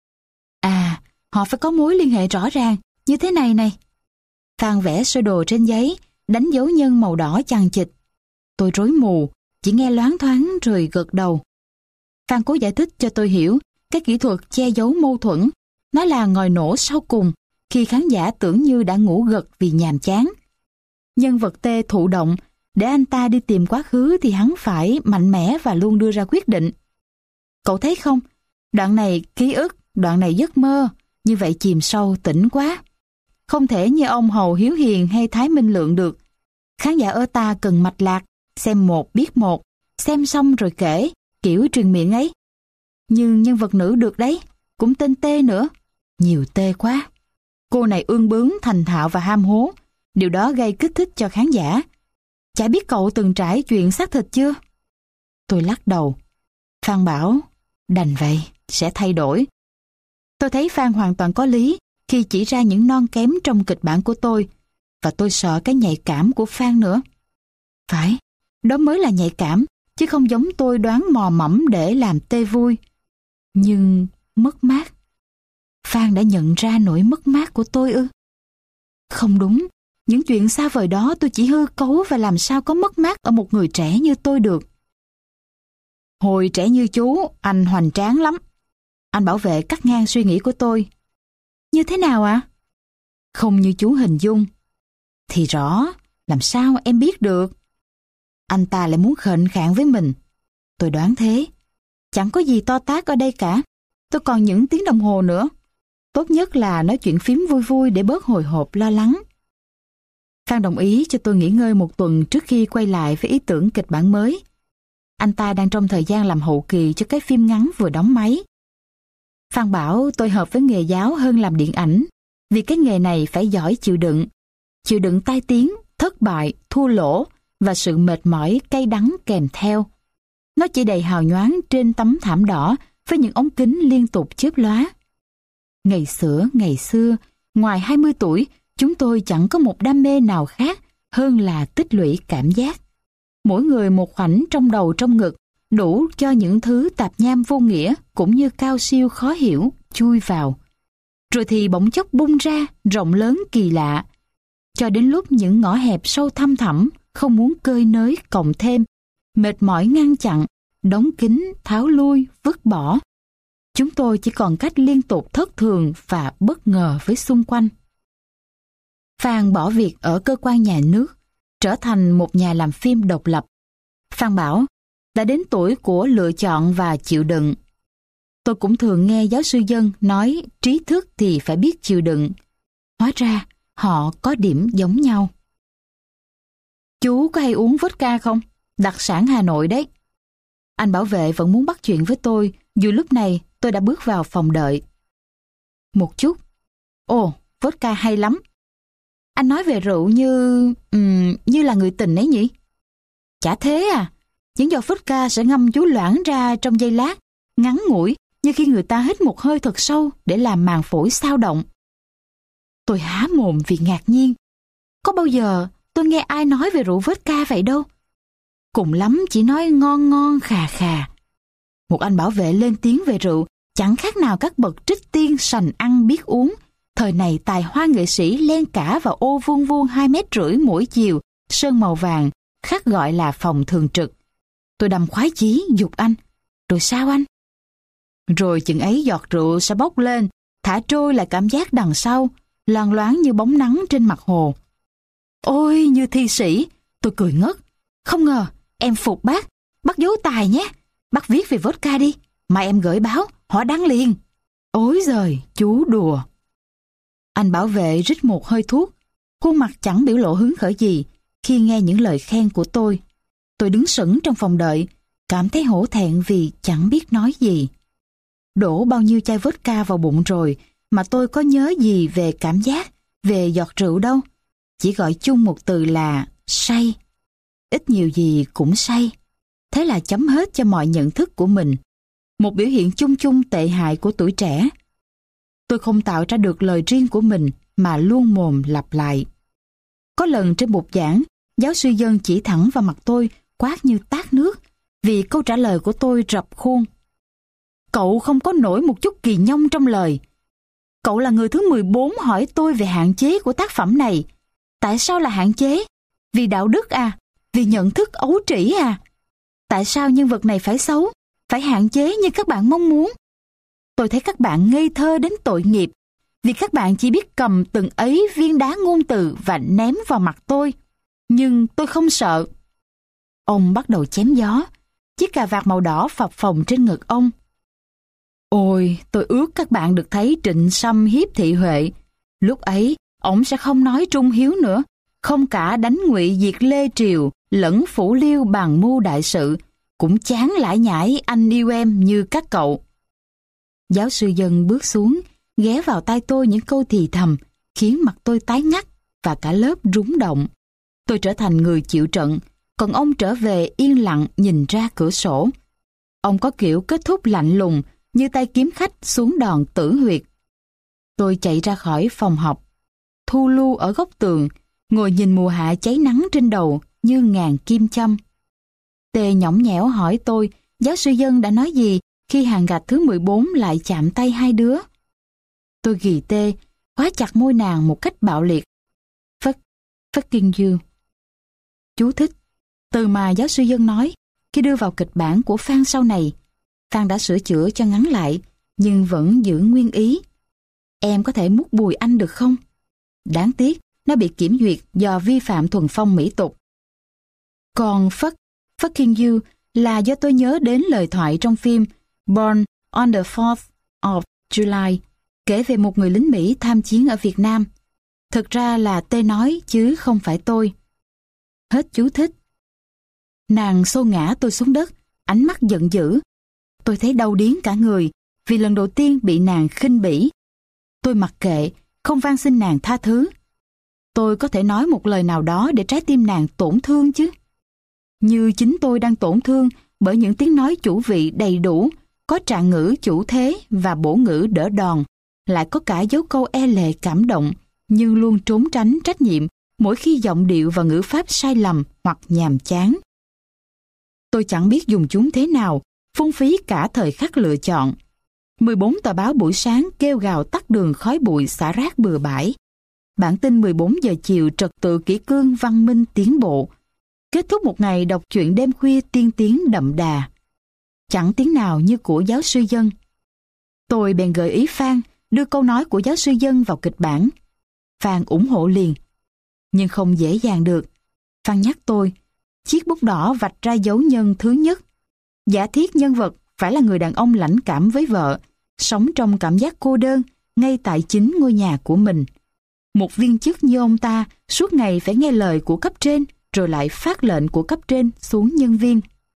A: À, họ phải có mối liên hệ rõ ràng, như thế này này. Phan vẽ sơ đồ trên giấy, đánh dấu nhân màu đỏ chằng chịt. Tôi rối mù, chỉ nghe loáng thoáng rồi gật đầu. Phan cố giải thích cho tôi hiểu cái kỹ thuật che giấu mâu thuẫn. Nó là ngòi nổ sau cùng, khi khán giả tưởng như đã ngủ gật vì nhàm chán. Nhân vật T thụ động, để anh ta đi tìm quá khứ thì hắn phải mạnh mẽ và luôn đưa ra quyết định. Cậu thấy không, đoạn này ký ức, đoạn này giấc mơ, như vậy chìm sâu tỉnh quá. Không thể như ông Hầu Hiếu Hiền hay Thái Minh Lượng được. Khán giả ở ta cần mạch lạc, xem một biết một, xem xong rồi kể, kiểu truyền miệng ấy. Nhưng nhân vật nữ được đấy, cũng tên T nữa. Nhiều T quá. Cô này ương bướng, thành thạo và ham hố. Điều đó gây kích thích cho khán giả. Chả biết cậu từng trải chuyện xác thịt chưa? Tôi lắc đầu. Phan bảo, đành vậy, sẽ thay đổi. Tôi thấy Phan hoàn toàn có lý khi chỉ ra những non kém trong kịch bản của tôi. Và tôi sợ cái nhạy cảm của Phan nữa. Phải, đó mới là nhạy cảm, chứ không giống tôi đoán mò mẫm để làm T vui. Nhưng mất mát. Phan đã nhận ra nỗi mất mát của tôi ư? Không đúng, những chuyện xa vời đó tôi chỉ hư cấu và làm sao có mất mát ở một người trẻ như tôi được. Hồi trẻ như chú, anh hoành tráng lắm. Anh bảo vệ cắt ngang suy nghĩ của tôi. Như thế nào ạ? À? Không như chú hình dung. Thì rõ, làm sao em biết được? Anh ta lại muốn khệnh khạng với mình. Tôi đoán thế. Chẳng có gì to tát ở đây cả. Tôi còn những tiếng đồng hồ nữa. Tốt nhất là nói chuyện phím vui vui để bớt hồi hộp lo lắng. Phan đồng ý cho tôi nghỉ ngơi một tuần trước khi quay lại với ý tưởng kịch bản mới. Anh ta đang trong thời gian làm hậu kỳ cho cái phim ngắn vừa đóng máy. Phan bảo tôi hợp với nghề giáo hơn làm điện ảnh, vì cái nghề này phải giỏi chịu đựng. Chịu đựng tai tiếng, thất bại, thua lỗ và sự mệt mỏi cay đắng kèm theo. Nó chỉ đầy hào nhoáng trên tấm thảm đỏ với những ống kính liên tục chớp lóa. Ngày xưa, ngày xưa, ngoài hai mươi tuổi, chúng tôi chẳng có một đam mê nào khác hơn là tích lũy cảm giác. Mỗi người một khoảnh trong đầu trong ngực, đủ cho những thứ tạp nham vô nghĩa cũng như cao siêu khó hiểu chui vào. Rồi thì bỗng chốc bung ra, rộng lớn kỳ lạ. Cho đến lúc những ngõ hẹp sâu thăm thẳm, không muốn cơi nới cộng thêm, mệt mỏi ngăn chặn, đóng kín, tháo lui, vứt bỏ. Chúng tôi chỉ còn cách liên tục thất thường và bất ngờ với xung quanh. Phan bỏ việc ở cơ quan nhà nước, trở thành một nhà làm phim độc lập. Phan bảo, đã đến tuổi của lựa chọn và chịu đựng. Tôi cũng thường nghe giáo sư Dân nói trí thức thì phải biết chịu đựng. Hóa ra, họ có điểm giống nhau. Chú có hay uống vodka không? Đặc sản Hà Nội đấy. Anh bảo vệ vẫn muốn bắt chuyện với tôi, dù lúc này tôi đã bước vào phòng đợi. Một chút. Ồ, vodka hay lắm. Anh nói về rượu như... Um, như là người tình ấy nhỉ? Chả thế à. Những giọt vodka sẽ ngâm chú loãng ra trong giây lát, ngắn ngủi như khi người ta hít một hơi thật sâu để làm màng phổi xao động. Tôi há mồm vì ngạc nhiên. Có bao giờ tôi nghe ai nói về rượu vodka vậy đâu. Cùng lắm chỉ nói ngon ngon khà khà. Một anh bảo vệ lên tiếng về rượu, chẳng khác nào các bậc trích tiên sành ăn biết uống. Thời này tài hoa nghệ sĩ len cả vào ô vuông vuông hai mét rưỡi mỗi chiều, sơn màu vàng, khác gọi là phòng thường trực. Tôi đầm khoái chí giục anh. Rồi sao anh? Rồi chừng ấy giọt rượu sẽ bốc lên, thả trôi lại cảm giác đằng sau, loang loáng như bóng nắng trên mặt hồ. Ôi, như thi sĩ, tôi cười ngất. Không ngờ, em phục bác, bác giấu tài nhé. Bác viết về vodka đi, mà em gửi báo, họ đăng liền. Ôi giời, chú đùa. Anh bảo vệ rít một hơi thuốc, khuôn mặt chẳng biểu lộ hứng khởi gì khi nghe những lời khen của tôi. Tôi đứng sững trong phòng đợi, cảm thấy hổ thẹn vì chẳng biết nói gì. Đổ bao nhiêu chai vodka vào bụng rồi mà tôi có nhớ gì về cảm giác, về giọt rượu đâu. Chỉ gọi chung một từ là say. Ít nhiều gì cũng say. Thế là chấm hết cho mọi nhận thức của mình. Một biểu hiện chung chung tệ hại của tuổi trẻ. Tôi không tạo ra được lời riêng của mình mà luôn mồm lặp lại. Có lần trên bục giảng, giáo sư Dân chỉ thẳng vào mặt tôi, quát như tát nước, vì câu trả lời của tôi rập khuôn. Cậu không có nổi một chút kỳ nhông trong lời. Cậu là người thứ mười bốn hỏi tôi về hạn chế của tác phẩm này. Tại sao là hạn chế? Vì đạo đức à? Vì nhận thức ấu trĩ à? Tại sao nhân vật này phải xấu, phải hạn chế như các bạn mong muốn? Tôi thấy các bạn ngây thơ đến tội nghiệp, vì các bạn chỉ biết cầm từng ấy viên đá ngôn từ và ném vào mặt tôi. Nhưng tôi không sợ. Ông bắt đầu chém gió. Chiếc cà vạt màu đỏ phập phồng trên ngực ông. Ôi, tôi ước các bạn được thấy Trịnh Sâm hiếp Thị Huệ. Lúc ấy, ông sẽ không nói Trung Hiếu nữa, không cả đánh ngụy diệt Lê Triều, lẫn Phủ Liêu bằng mưu đại sự, cũng chán lải nhải anh yêu em như các cậu. Giáo sư Dân bước xuống, ghé vào tai tôi những câu thì thầm, khiến mặt tôi tái ngắt và cả lớp rúng động. Tôi trở thành người chịu trận, còn ông trở về yên lặng nhìn ra cửa sổ. Ông có kiểu kết thúc lạnh lùng, như tay kiếm khách xuống đòn tử huyệt. Tôi chạy ra khỏi phòng học, thu lu ở góc tường, ngồi nhìn mùa hạ cháy nắng trên đầu như ngàn kim châm. Tê nhõng nhẽo hỏi tôi, giáo sư Dân đã nói gì khi hàng gạch thứ mười bốn lại chạm tay hai đứa. Tôi ghì Tê, khóa chặt môi nàng một cách bạo liệt. Fuck, fucking you. Chú thích, từ mà giáo sư Dân nói khi đưa vào kịch bản của Phan sau này. Phan đã sửa chữa cho ngắn lại, nhưng vẫn giữ nguyên ý. Em có thể mút bùi anh được không? Đáng tiếc, nó bị kiểm duyệt do vi phạm thuần phong mỹ tục. Còn fuck, fucking you là do tôi nhớ đến lời thoại trong phim Born on the fourth of July, kể về một người lính Mỹ tham chiến ở Việt Nam. Thực ra là Tê nói chứ không phải tôi. Hết chú thích. Nàng xô ngã tôi xuống đất, ánh mắt giận dữ. Tôi thấy đau điếng cả người vì lần đầu tiên bị nàng khinh bỉ. Tôi mặc kệ, không van xin nàng tha thứ. Tôi có thể nói một lời nào đó để trái tim nàng tổn thương chứ. Như chính tôi đang tổn thương bởi những tiếng nói chủ vị đầy đủ, có trạng ngữ chủ thế và bổ ngữ đỡ đòn, lại có cả dấu câu e lệ cảm động, nhưng luôn trốn tránh trách nhiệm mỗi khi giọng điệu và ngữ pháp sai lầm hoặc nhàm chán. Tôi chẳng biết dùng chúng thế nào, phung phí cả thời khắc lựa chọn. mười bốn tờ báo buổi sáng kêu gào tắt đường khói bụi xả rác bừa bãi. Bản tin mười bốn giờ chiều trật tự kỷ cương văn minh tiến bộ. Kết thúc một ngày đọc truyện đêm khuya tiên tiến đậm đà. Chẳng tiếng nào như của giáo sư Dân. Tôi bèn gợi ý Phan đưa câu nói của giáo sư Dân vào kịch bản. Phan ủng hộ liền. Nhưng không dễ dàng được. Phan nhắc tôi, chiếc bút đỏ vạch ra dấu nhân thứ nhất. Giả thiết nhân vật phải là người đàn ông lãnh cảm với vợ, sống trong cảm giác cô đơn ngay tại chính ngôi nhà của mình. Một viên chức như ông ta suốt ngày phải nghe lời của cấp trên rồi lại phát lệnh của cấp trên xuống nhân viên.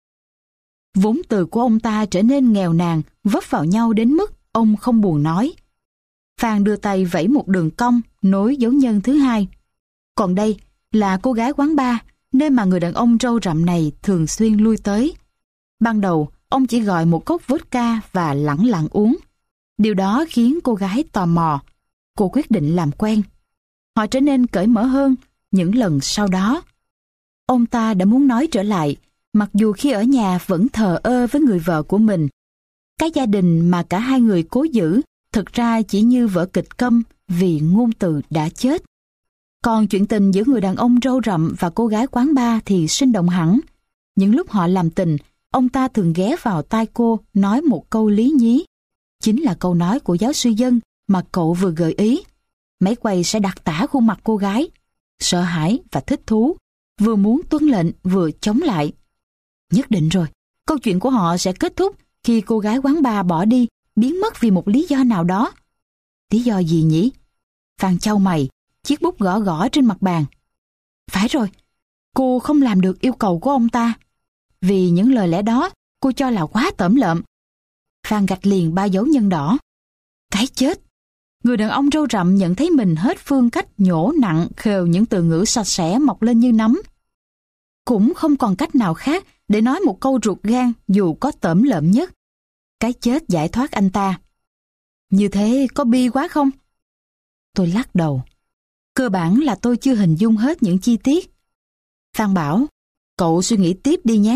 A: Vốn từ của ông ta trở nên nghèo nàn, vấp vào nhau đến mức ông không buồn nói. Phan đưa tay vẫy một đường cong nối dấu nhân thứ hai. Còn đây là cô gái quán bar, nơi mà người đàn ông râu rậm này thường xuyên lui tới. Ban đầu, ông chỉ gọi một cốc vodka và lẳng lặng uống. Điều đó khiến cô gái tò mò. Cô quyết định làm quen. Họ trở nên cởi mở hơn những lần sau đó. Ông ta đã muốn nói trở lại, mặc dù khi ở nhà vẫn thờ ơ với người vợ của mình. Cái gia đình mà cả hai người cố giữ thực ra chỉ như vở kịch câm vì ngôn từ đã chết. Còn chuyện tình giữa người đàn ông râu rậm và cô gái quán bar thì sinh động hẳn. Những lúc họ làm tình, ông ta thường ghé vào tai cô nói một câu lý nhí. Chính là câu nói của giáo sư Dân mà cậu vừa gợi ý. Máy quay sẽ đặt tả khuôn mặt cô gái, sợ hãi và thích thú, vừa muốn tuân lệnh vừa chống lại. Nhất định rồi, câu chuyện của họ sẽ kết thúc khi cô gái quán bar bỏ đi, biến mất vì một lý do nào đó. Lý do gì nhỉ? Phan chau mày, chiếc bút gõ gõ trên mặt bàn. Phải rồi, cô không làm được yêu cầu của ông ta. Vì những lời lẽ đó, cô cho là quá tởm lợm. Phan gạch liền ba dấu nhân đỏ. Cái chết! Người đàn ông râu rậm nhận thấy mình hết phương cách nhổ nặng khều những từ ngữ sạch sẽ mọc lên như nấm. Cũng không còn cách nào khác để nói một câu ruột gan dù có tởm lợm nhất. Cái chết giải thoát anh ta. Như thế có bi quá không? Tôi lắc đầu. Cơ bản là tôi chưa hình dung hết những chi tiết. Phan bảo, cậu suy nghĩ tiếp đi nhé.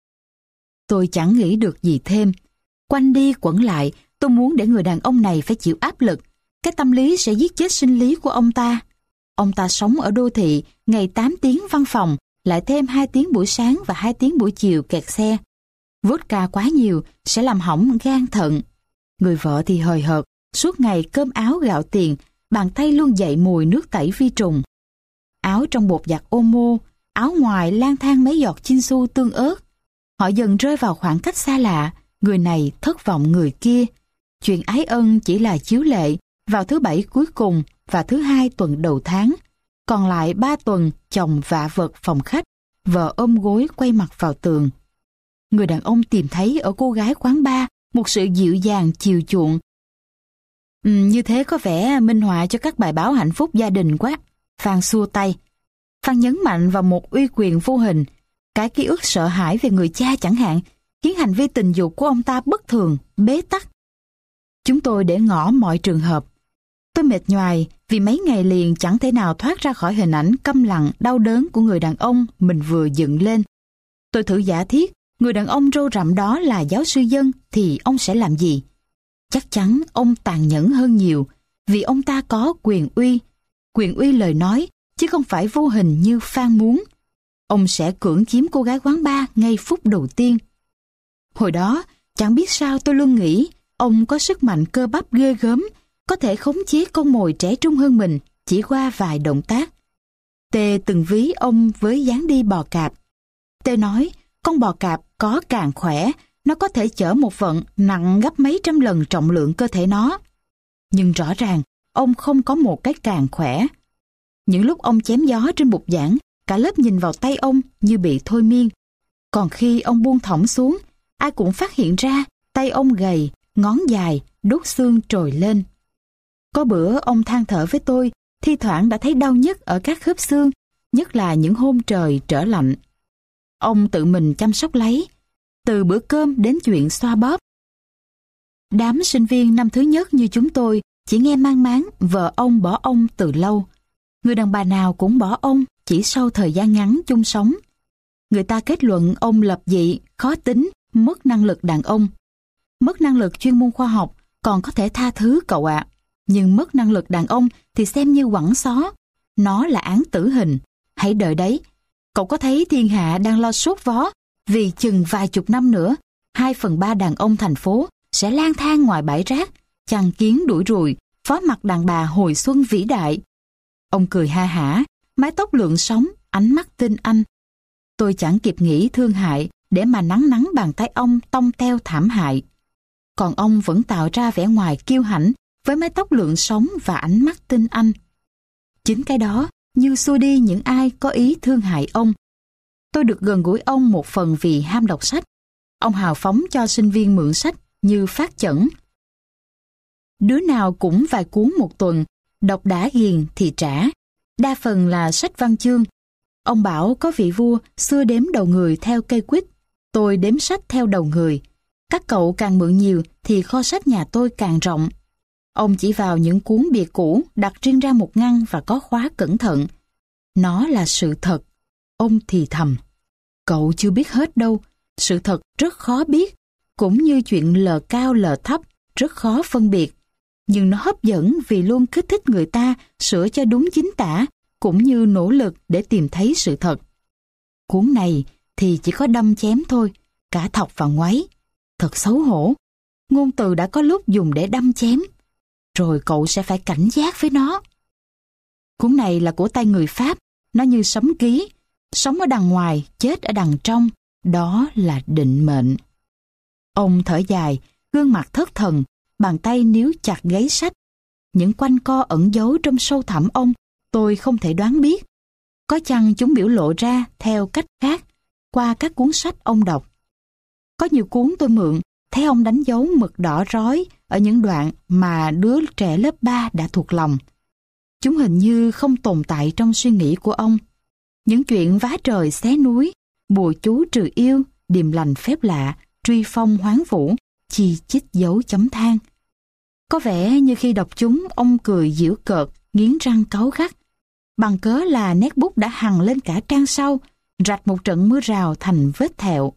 A: Tôi chẳng nghĩ được gì thêm. Quanh đi quẩn lại, tôi muốn để người đàn ông này phải chịu áp lực. Cái tâm lý sẽ giết chết sinh lý của ông ta. Ông ta sống ở đô thị, ngày tám tiếng văn phòng, lại thêm hai tiếng buổi sáng và hai tiếng buổi chiều kẹt xe. Vodka quá nhiều sẽ làm hỏng gan thận. Người vợ thì hời hợt, suốt ngày cơm áo gạo tiền, bàn tay luôn dậy mùi nước tẩy vi trùng. Áo trong bột giặt Omo, áo ngoài lang thang mấy giọt chinsu tương ớt. Họ dần rơi vào khoảng cách xa lạ, người này thất vọng người kia. Chuyện ái ân chỉ là chiếu lệ vào thứ bảy cuối cùng và thứ hai tuần đầu tháng. Còn lại ba tuần chồng vạ vật phòng khách, vợ ôm gối quay mặt vào tường. Người đàn ông tìm thấy ở cô gái quán bar một sự dịu dàng chiều chuộng. Ừ, như thế có vẻ minh họa cho các bài báo hạnh phúc gia đình quá. Phan xua tay. Phan nhấn mạnh vào một uy quyền vô hình. Cái ký ức sợ hãi về người cha chẳng hạn khiến hành vi tình dục của ông ta bất thường, bế tắc. Chúng tôi để ngỏ mọi trường hợp. Tôi mệt nhoài vì mấy ngày liền chẳng thể nào thoát ra khỏi hình ảnh câm lặng, đau đớn của người đàn ông mình vừa dựng lên. Tôi thử giả thiết, người đàn ông râu rậm đó là giáo sư Dân thì ông sẽ làm gì? Chắc chắn ông tàn nhẫn hơn nhiều, vì ông ta có quyền uy. Quyền uy lời nói, chứ không phải vô hình như Phan muốn. Ông sẽ cưỡng chiếm cô gái quán bar ngay phút đầu tiên. Hồi đó, chẳng biết sao tôi luôn nghĩ ông có sức mạnh cơ bắp ghê gớm, có thể khống chế con mồi trẻ trung hơn mình chỉ qua vài động tác. Tê từng ví ông với dáng đi bò cạp. Tê nói, con bò cạp có càng khỏe, nó có thể chở một vận nặng gấp mấy trăm lần trọng lượng cơ thể nó. Nhưng rõ ràng, ông không có một cái càng khỏe. Những lúc ông chém gió trên bục giảng, cả lớp nhìn vào tay ông như bị thôi miên. Còn khi ông buông thõng xuống, ai cũng phát hiện ra tay ông gầy, ngón dài, đốt xương trồi lên. Có bữa ông than thở với tôi, thi thoảng đã thấy đau nhức ở các khớp xương, nhất là những hôm trời trở lạnh. Ông tự mình chăm sóc lấy, từ bữa cơm đến chuyện xoa bóp. Đám sinh viên năm thứ nhất như chúng tôi chỉ nghe mang máng vợ ông bỏ ông từ lâu. Người đàn bà nào cũng bỏ ông chỉ sau thời gian ngắn chung sống. Người ta kết luận ông lập dị, khó tính, mất năng lực đàn ông. Mất năng lực chuyên môn khoa học còn có thể tha thứ cậu ạ. Nhưng mất năng lực đàn ông thì xem như quẳng xó. Nó là án tử hình. Hãy đợi đấy. Cậu có thấy thiên hạ đang lo sốt vó vì chừng vài chục năm nữa, hai phần ba đàn ông thành phố sẽ lang thang ngoài bãi rác, chằng kiến đuổi ruồi, phó mặc đàn bà hồi xuân vĩ đại. Ông cười ha hả, mái tóc lượn sóng, ánh mắt tinh anh. Tôi chẳng kịp nghĩ thương hại để mà nắng nắng bàn tay ông tông teo thảm hại. Còn ông vẫn tạo ra vẻ ngoài kiêu hãnh với mái tóc lượn sóng và ánh mắt tinh anh. Chính cái đó như xua đi những ai có ý thương hại ông. Tôi được gần gũi ông một phần vì ham đọc sách. Ông hào phóng cho sinh viên mượn sách như phát chẩn. Đứa nào cũng vài cuốn một tuần, đọc đã ghiền thì trả. Đa phần là sách văn chương. Ông bảo có vị vua xưa đếm đầu người theo cây quýt, tôi đếm sách theo đầu người. Các cậu càng mượn nhiều thì kho sách nhà tôi càng rộng. Ông chỉ vào những cuốn bìa cũ đặt riêng ra một ngăn và có khóa cẩn thận. Nó là sự thật. Ông thì thầm. Cậu chưa biết hết đâu. Sự thật rất khó biết. Cũng như chuyện lờ cao lờ thấp rất khó phân biệt. Nhưng nó hấp dẫn vì luôn kích thích người ta sửa cho đúng chính tả, cũng như nỗ lực để tìm thấy sự thật. Cuốn này thì chỉ có đâm chém thôi, cả thọc và ngoáy. Thật xấu hổ. Ngôn từ đã có lúc dùng để đâm chém. Rồi cậu sẽ phải cảnh giác với nó. Cuốn này là của tay người Pháp. Nó như sấm ký. Sống ở đằng ngoài, chết ở đằng trong. Đó là định mệnh. Ông thở dài, gương mặt thất thần, bàn tay níu chặt gáy sách. Những quanh co ẩn giấu trong sâu thẳm ông, tôi không thể đoán biết. Có chăng chúng biểu lộ ra theo cách khác, qua các cuốn sách ông đọc. Có nhiều cuốn tôi mượn, thấy ông đánh dấu mực đỏ rói ở những đoạn mà đứa trẻ lớp ba đã thuộc lòng. Chúng hình như không tồn tại trong suy nghĩ của ông. Những chuyện vá trời xé núi, bùa chú trừ yêu, điềm lành phép lạ, truy phong hoán vũ, chi chít dấu chấm than. Có vẻ như khi đọc chúng, ông cười giễu cợt, nghiến răng cáu gắt. Bằng cớ là nét bút đã hằn lên cả trang sau, rạch một trận mưa rào thành vết thẹo.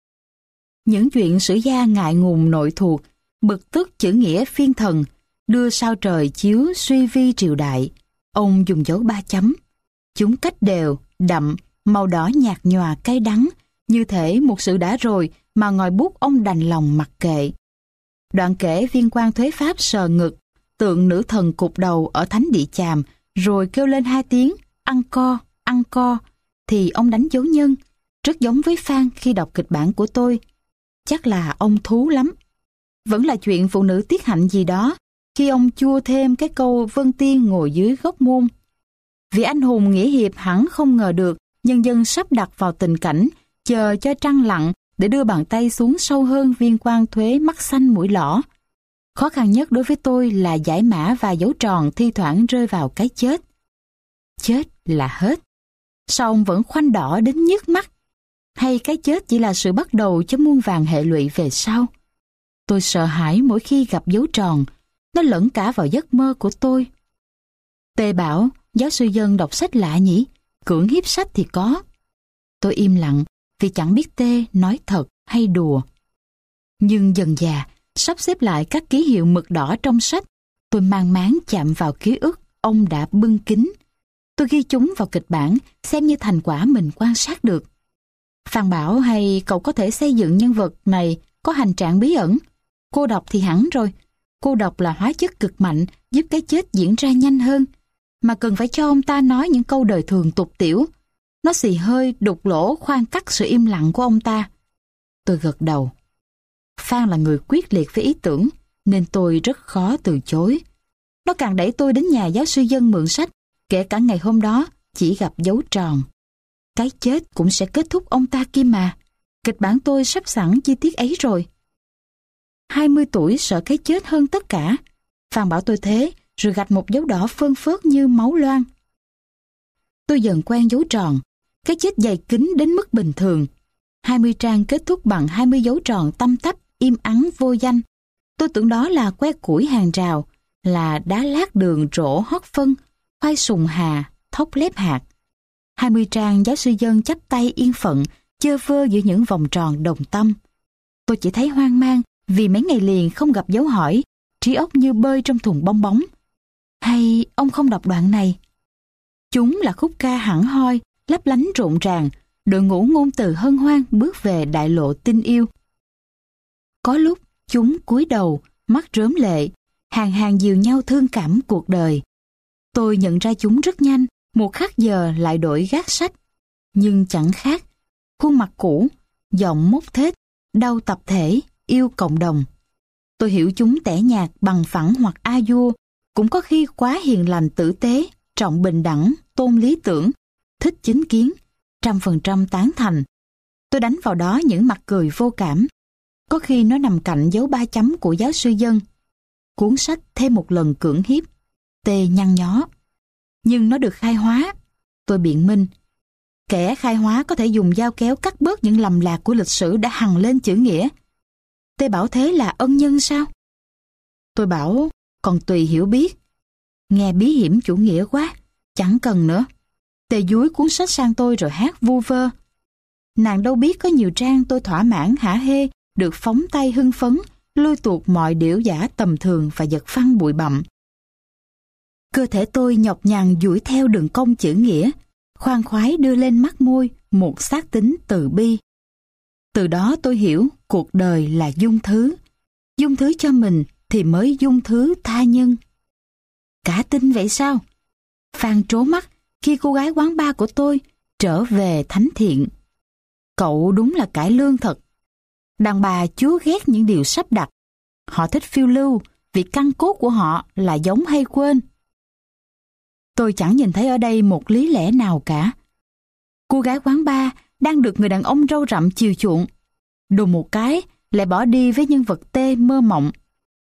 A: Những chuyện sử gia ngại ngùng nội thuộc, bực tức chữ nghĩa phiên thần, đưa sao trời chiếu suy vi triều đại. Ông dùng dấu ba chấm. Chúng cách đều, đậm, màu đỏ nhạt nhòa cay đắng, như thể một sự đã rồi mà ngòi bút ông đành lòng mặc kệ. Đoạn kể viên quan thuế pháp sờ ngực, tượng nữ thần cụp đầu ở thánh địa Chàm, rồi kêu lên hai tiếng ăn co, ăn co, thì ông đánh dấu nhân, rất giống với Phan khi đọc kịch bản của tôi. Chắc là ông thú lắm. Vẫn là chuyện phụ nữ tiết hạnh gì đó, khi ông chua thêm cái câu Vân Tiên ngồi dưới gốc môn. Vị anh hùng nghĩa hiệp hẳn không ngờ được nhân dân sắp đặt vào tình cảnh chờ cho trăng lặn để đưa bàn tay xuống sâu hơn viên quan thuế mắt xanh mũi lõ. Khó khăn nhất đối với tôi là giải mã và dấu tròn thi thoảng rơi vào cái chết. Chết là hết. Sao ông vẫn khoanh đỏ đến nhức mắt? Hay cái chết chỉ là sự bắt đầu cho muôn vàn hệ lụy về sau? Tôi sợ hãi mỗi khi gặp dấu tròn, nó lẫn cả vào giấc mơ của tôi. Tê bảo, giáo sư Dân đọc sách lạ nhỉ, cưỡng hiếp sách thì có. Tôi im lặng vì chẳng biết Tê nói thật hay đùa. Nhưng dần dà, sắp xếp lại các ký hiệu mực đỏ trong sách, tôi mang máng chạm vào ký ức ông đã bưng kín. Tôi ghi chúng vào kịch bản xem như thành quả mình quan sát được. Phan bảo hay cậu có thể xây dựng nhân vật này có hành trạng bí ẩn. Cô độc thì hẳn rồi. Cô độc là hóa chất cực mạnh giúp cái chết diễn ra nhanh hơn. Mà cần phải cho ông ta nói những câu đời thường tục tiểu. Nó xì hơi, đục lỗ, khoan cắt sự im lặng của ông ta. Tôi gật đầu. Phan là người quyết liệt với ý tưởng, nên tôi rất khó từ chối. Nó càng đẩy tôi đến nhà giáo sư Dân mượn sách, kể cả ngày hôm đó chỉ gặp dấu tròn. Cái chết cũng sẽ kết thúc ông ta kia mà. Kịch bản tôi sắp sẵn chi tiết ấy rồi. hai mươi tuổi sợ cái chết hơn tất cả. Phan bảo tôi thế, rồi gạch một dấu đỏ phơn phớt như máu loang. Tôi dần quen dấu tròn. Cái chết dày kín đến mức bình thường. hai mươi trang kết thúc bằng hai mươi dấu tròn tăm tắp, im ắng vô danh. Tôi tưởng đó là que củi hàng rào, là đá lát đường rổ hót phân, khoai sùng hà, thóc lép hạt. hai mươi trang giáo sư Dân chắp tay yên phận, chơ vơ giữa những vòng tròn đồng tâm. Tôi chỉ thấy hoang mang vì mấy ngày liền không gặp dấu hỏi, trí óc như bơi trong thùng bong bóng. Hay ông không đọc đoạn này? Chúng là khúc ca hẳn hoi, lấp lánh rộn ràng, đội ngũ ngôn từ hân hoan bước về đại lộ tình yêu. Có lúc chúng cúi đầu, mắt rớm lệ, hàng hàng dìu nhau thương cảm cuộc đời. Tôi nhận ra chúng rất nhanh, một khắc giờ lại đổi gác sách. Nhưng chẳng khác, khuôn mặt cũ, giọng mốc thết, đau tập thể, yêu cộng đồng. Tôi hiểu chúng tẻ nhạt, bằng phẳng hoặc a vua, cũng có khi quá hiền lành tử tế, trọng bình đẳng, tôn lý tưởng, thích chính kiến, trăm phần trăm tán thành. Tôi đánh vào đó những mặt cười vô cảm. Có khi nó nằm cạnh dấu ba chấm của giáo sư Dân. Cuốn sách thêm một lần cưỡng hiếp. Tê nhăn nhó. Nhưng nó được khai hóa. Tôi biện minh. Kẻ khai hóa có thể dùng dao kéo cắt bớt những lầm lạc của lịch sử đã hằn lên chữ nghĩa. Tê bảo thế là ân nhân sao? Tôi bảo còn tùy hiểu biết. Nghe bí hiểm chủ nghĩa quá. Chẳng cần nữa. Tê dúi cuốn sách sang tôi rồi hát vu vơ. Nàng đâu biết có nhiều trang tôi thỏa mãn hả hê, được phóng tay hưng phấn, lôi tuột mọi điểu giả tầm thường và giật phăng bụi bặm. Cơ thể tôi nhọc nhằn duỗi theo đường cong chữ nghĩa, khoan khoái đưa lên mắt môi một xác tính từ bi. Từ đó tôi hiểu cuộc đời là dung thứ. Dung thứ cho mình thì mới dung thứ tha nhân. Cả tin vậy sao? Phan trố mắt khi cô gái quán bar của tôi trở về thánh thiện. Cậu đúng là cải lương thật. Đàn bà chúa ghét những điều sắp đặt. Họ thích phiêu lưu vì căn cốt của họ là giống hay quên. Tôi chẳng nhìn thấy ở đây một lý lẽ nào cả. Cô gái quán bar đang được người đàn ông râu rậm chiều chuộng. Đùng một cái lại bỏ đi với nhân vật tê mơ mộng.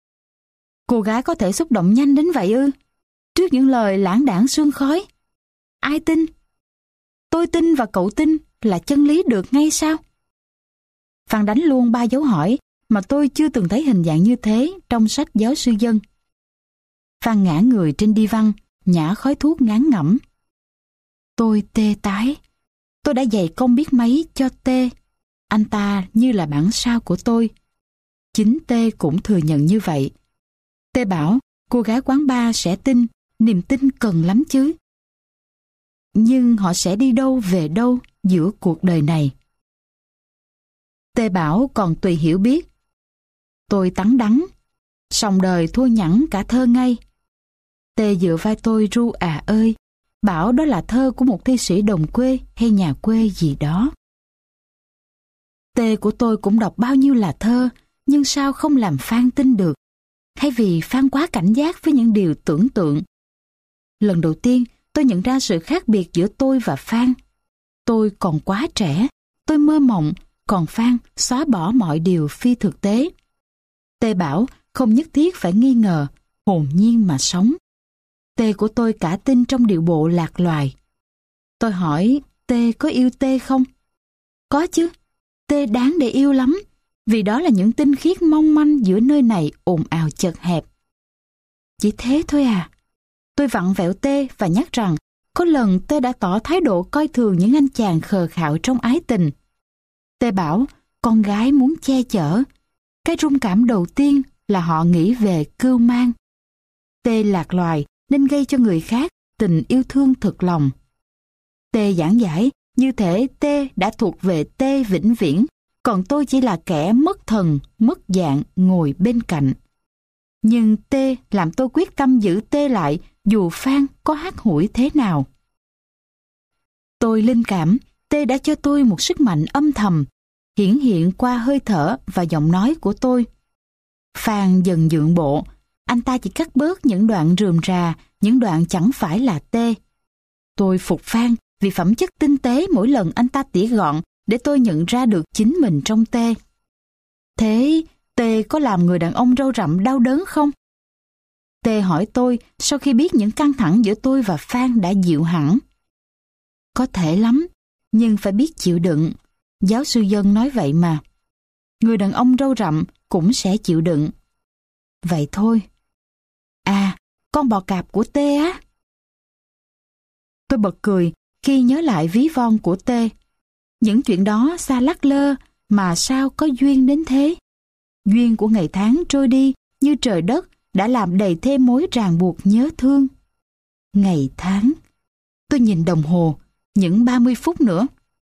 A: Cô gái có thể xúc động nhanh đến vậy ư? Trước những lời lãng đãng sương khói. Ai tin? Tôi tin và cậu tin là chân lý được ngay sao? Phan đánh luôn ba dấu hỏi mà tôi chưa từng thấy hình dạng như thế trong sách giáo sư Dân. Phan ngã người trên đi văn, nhả khói thuốc ngán ngẩm. Tôi tê tái. Tôi đã dày công biết mấy cho T. Anh ta như là bản sao của tôi. Chính T cũng thừa nhận như vậy. T bảo cô gái quán bar sẽ tin, niềm tin cần lắm chứ. Nhưng họ sẽ đi đâu về đâu giữa cuộc đời này? T bảo còn tùy hiểu biết. Tôi tắn đắng, sòng đời thua nhẵn cả thơ ngay. T dựa vai tôi ru à ơi, bảo đó là thơ của một thi sĩ đồng quê hay nhà quê gì đó. T của tôi cũng đọc bao nhiêu là thơ, nhưng sao không làm Phan tin được? Hay vì Phan quá cảnh giác với những điều tưởng tượng? Lần đầu tiên tôi nhận ra sự khác biệt giữa tôi và Phan. Tôi còn quá trẻ, tôi mơ mộng, còn Phan xóa bỏ mọi điều phi thực tế. T bảo không nhất thiết phải nghi ngờ, hồn nhiên mà sống. T của tôi cả tin trong điệu bộ lạc loài. Tôi hỏi T có yêu T không? Có chứ, T đáng để yêu lắm, vì đó là những tinh khiết mong manh giữa nơi này ồn ào chật hẹp. Chỉ thế thôi à? Tôi vặn vẹo T và nhắc rằng có lần T đã tỏ thái độ coi thường những anh chàng khờ khạo trong ái tình. T bảo con gái muốn che chở. Cái rung cảm đầu tiên là họ nghĩ về cưu mang. T lạc loài nên gây cho người khác tình yêu thương thực lòng. T giảng giải như thể T đã thuộc về T vĩnh viễn, còn tôi chỉ là kẻ mất thần, mất dạng ngồi bên cạnh. Nhưng T làm tôi quyết tâm giữ T lại dù Phan có hắt hủi thế nào. Tôi linh cảm T đã cho tôi một sức mạnh âm thầm, hiển hiện qua hơi thở và giọng nói của tôi. Phan dần nhượng bộ, anh ta chỉ cắt bớt những đoạn rườm rà, những đoạn chẳng phải là T. Tôi phục Phan vì phẩm chất tinh tế mỗi lần anh ta tỉa gọn để tôi nhận ra được chính mình trong T. Thế T có làm người đàn ông râu rậm đau đớn không? T hỏi tôi sau khi biết những căng thẳng giữa tôi và Phan đã dịu hẳn. Có thể lắm, nhưng phải biết chịu đựng. Giáo sư Dân nói vậy mà. Người đàn ông râu rậm cũng sẽ chịu đựng. Vậy thôi. À, con bò cạp của T á. Tôi bật cười khi nhớ lại ví von của T. Những chuyện đó xa lắc lơ mà sao có duyên đến thế. Duyên của ngày tháng trôi đi như trời đất đã làm đầy thêm mối ràng buộc nhớ thương. Ngày tháng. Tôi nhìn đồng hồ, những ba mươi phút nữa.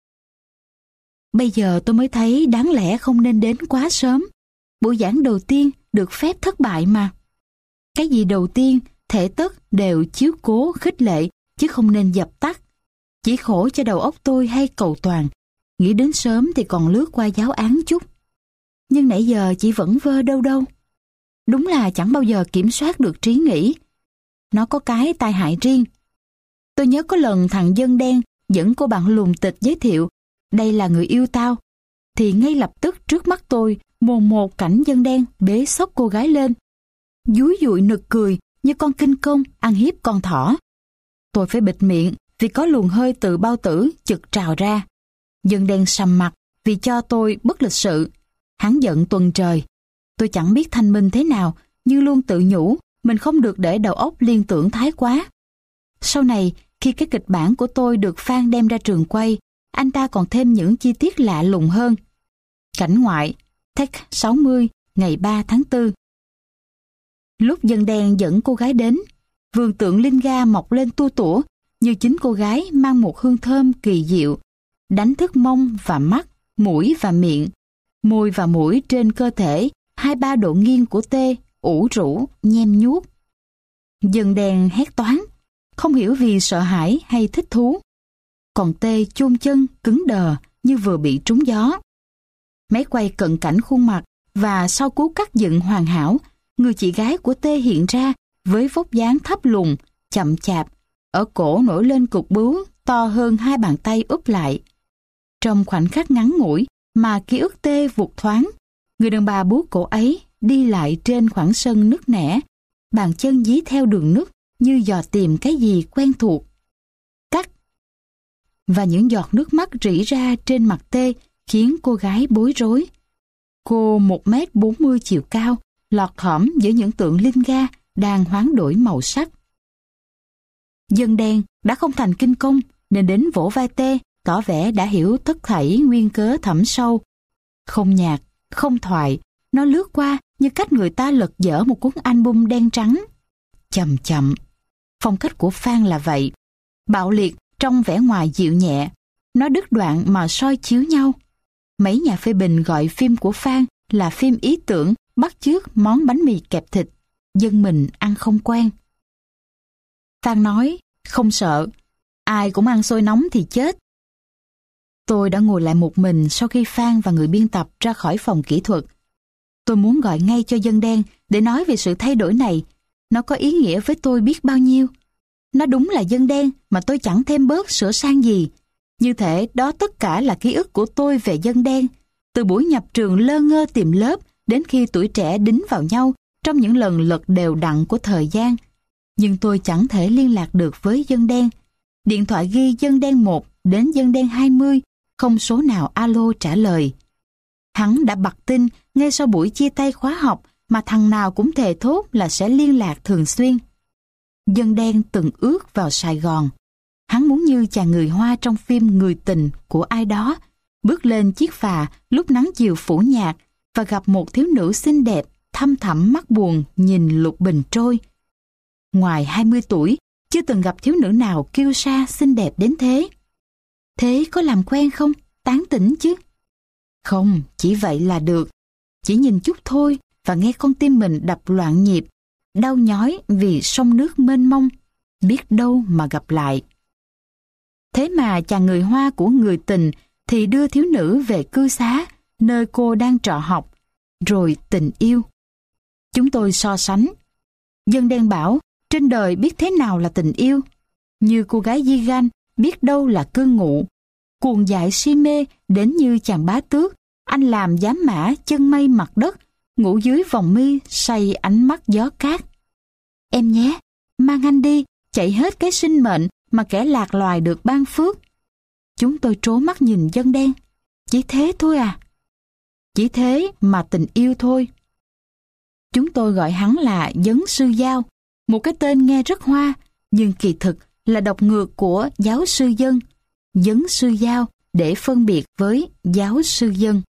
A: Bây giờ tôi mới thấy đáng lẽ không nên đến quá sớm. Buổi giảng đầu tiên được phép thất bại mà. Cái gì đầu tiên, thể tất đều chiếu cố khích lệ, chứ không nên dập tắt. Chỉ khổ cho đầu óc tôi hay cầu toàn. Nghĩ đến sớm thì còn lướt qua giáo án chút. Nhưng nãy giờ chỉ vẫn vơ đâu đâu. Đúng là chẳng bao giờ kiểm soát được trí nghĩ. Nó có cái tai hại riêng. Tôi nhớ có lần thằng Dân đen dẫn cô bạn lùn tịch giới thiệu đây là người yêu tao, thì ngay lập tức trước mắt tôi mồn một cảnh Dân đen bế xốc cô gái lên, dúi dụi nực cười như con kinh công ăn hiếp con thỏ. Tôi phải bịt miệng vì có luồng hơi từ bao tử chực trào ra. Dân đen sầm mặt vì cho tôi bất lịch sự. Hắn giận tuần trời. Tôi chẳng biết thanh minh thế nào, nhưng luôn tự nhủ mình không được để đầu óc liên tưởng thái quá. Sau này, khi cái kịch bản của tôi được Phan đem ra trường quay, anh ta còn thêm những chi tiết lạ lùng hơn. Cảnh ngoại, take sáu mươi, ngày ba tháng tư. Lúc Dân đen dẫn cô gái đến, vườn tượng linh ga mọc lên tua tủa, như chính cô gái mang một hương thơm kỳ diệu, đánh thức mông và mắt, mũi và miệng, môi và mũi trên cơ thể, hai ba độ nghiêng của T, ủ rũ, nhem nhuốc. Dân đen hét toáng, không hiểu vì sợ hãi hay thích thú. Còn T chôn chân, cứng đờ, như vừa bị trúng gió. Máy quay cận cảnh khuôn mặt, và sau cú cắt dựng hoàn hảo, người chị gái của T hiện ra với vóc dáng thấp lùn, chậm chạp, ở cổ nổi lên cục bướu to hơn hai bàn tay úp lại. Trong khoảnh khắc ngắn ngủi mà ký ức T vụt thoáng, người đàn bà bú cổ ấy đi lại trên khoảng sân nứt nẻ, bàn chân dí theo đường nứt như dò tìm cái gì quen thuộc. Cắt! Và những giọt nước mắt rỉ ra trên mặt T khiến cô gái bối rối. Cô một mét bốn mươi chiều cao, lọt thỏm giữa những tượng linh ga, đang hoán đổi màu sắc. Dân đen đã không thành kinh công nên đến vỗ vai Tê, tỏ vẻ đã hiểu tất thảy nguyên cớ thẳm sâu. Không nhạc, không thoại, nó lướt qua như cách người ta lật dở một cuốn album đen trắng. Chậm chậm. Phong cách của Phan là vậy. Bạo liệt trong vẻ ngoài dịu nhẹ. Nó đứt đoạn mà soi chiếu nhau. Mấy nhà phê bình gọi phim của Phan là phim ý tưởng bắt chước món bánh mì kẹp thịt, dân mình ăn không quen. Phan nói, không sợ, ai cũng ăn sôi nóng thì chết. Tôi đã ngồi lại một mình sau khi Phan và người biên tập ra khỏi phòng kỹ thuật. Tôi muốn gọi ngay cho Dân đen để nói về sự thay đổi này. Nó có ý nghĩa với tôi biết bao nhiêu. Nó đúng là Dân đen mà tôi chẳng thêm bớt sửa sang gì. Như thể đó tất cả là ký ức của tôi về Dân đen. Từ buổi nhập trường lơ ngơ tìm lớp đến khi tuổi trẻ đính vào nhau trong những lần lật đều đặn của thời gian. Nhưng tôi chẳng thể liên lạc được với Dân đen. Điện thoại ghi Dân đen một đến Dân đen hai mươi, không số nào alo trả lời. Hắn đã bặt tin ngay sau buổi chia tay khóa học mà thằng nào cũng thề thốt là sẽ liên lạc thường xuyên. Dân đen từng ước vào Sài Gòn. Hắn muốn như chàng người Hoa trong phim Người tình của ai đó, bước lên chiếc phà lúc nắng chiều phủ nhạt và gặp một thiếu nữ xinh đẹp, thăm thẳm mắt buồn nhìn lục bình trôi. Ngoài hai mươi tuổi, chưa từng gặp thiếu nữ nào kiêu sa xinh đẹp đến thế. Thế có làm quen không? Tán tỉnh chứ? Không, chỉ vậy là được. Chỉ nhìn chút thôi và nghe con tim mình đập loạn nhịp, đau nhói vì sông nước mênh mông, biết đâu mà gặp lại. Thế mà chàng người Hoa của Người tình thì đưa thiếu nữ về cư xá, nơi cô đang trọ học, rồi tình yêu. Chúng tôi so sánh. Dân đen bảo, trên đời biết thế nào là tình yêu. Như cô gái Di Gan biết đâu là cơn ngụ. Cuồng dại si mê đến như chàng Bá Tước, anh làm giám mã chân mây mặt đất, ngủ dưới vòng mi say ánh mắt gió cát. Em nhé, mang anh đi, chạy hết cái sinh mệnh mà kẻ lạc loài được ban phước. Chúng tôi trố mắt nhìn Dân đen. Chỉ thế thôi à? Chỉ thế mà tình yêu thôi. Chúng tôi gọi hắn là Dấn Sư Giao, một cái tên nghe rất hoa, nhưng kỳ thực là đọc ngược của giáo sư Dân. Dấn Sư Giao để phân biệt với giáo sư Dân.